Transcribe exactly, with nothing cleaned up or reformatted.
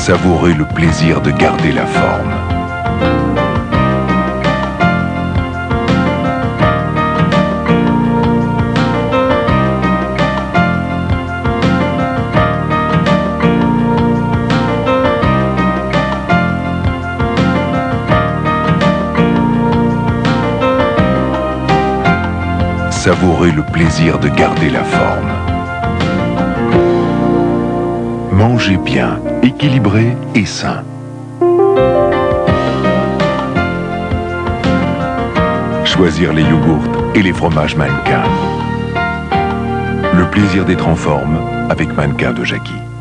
Savourez le plaisir de garder la forme. Savourez le plaisir de garder la forme. Mangez bien, équilibré et sain. Choisir les yogourts et les fromages Mannequin. Le plaisir d'être en forme avec Mannequin de Jackie.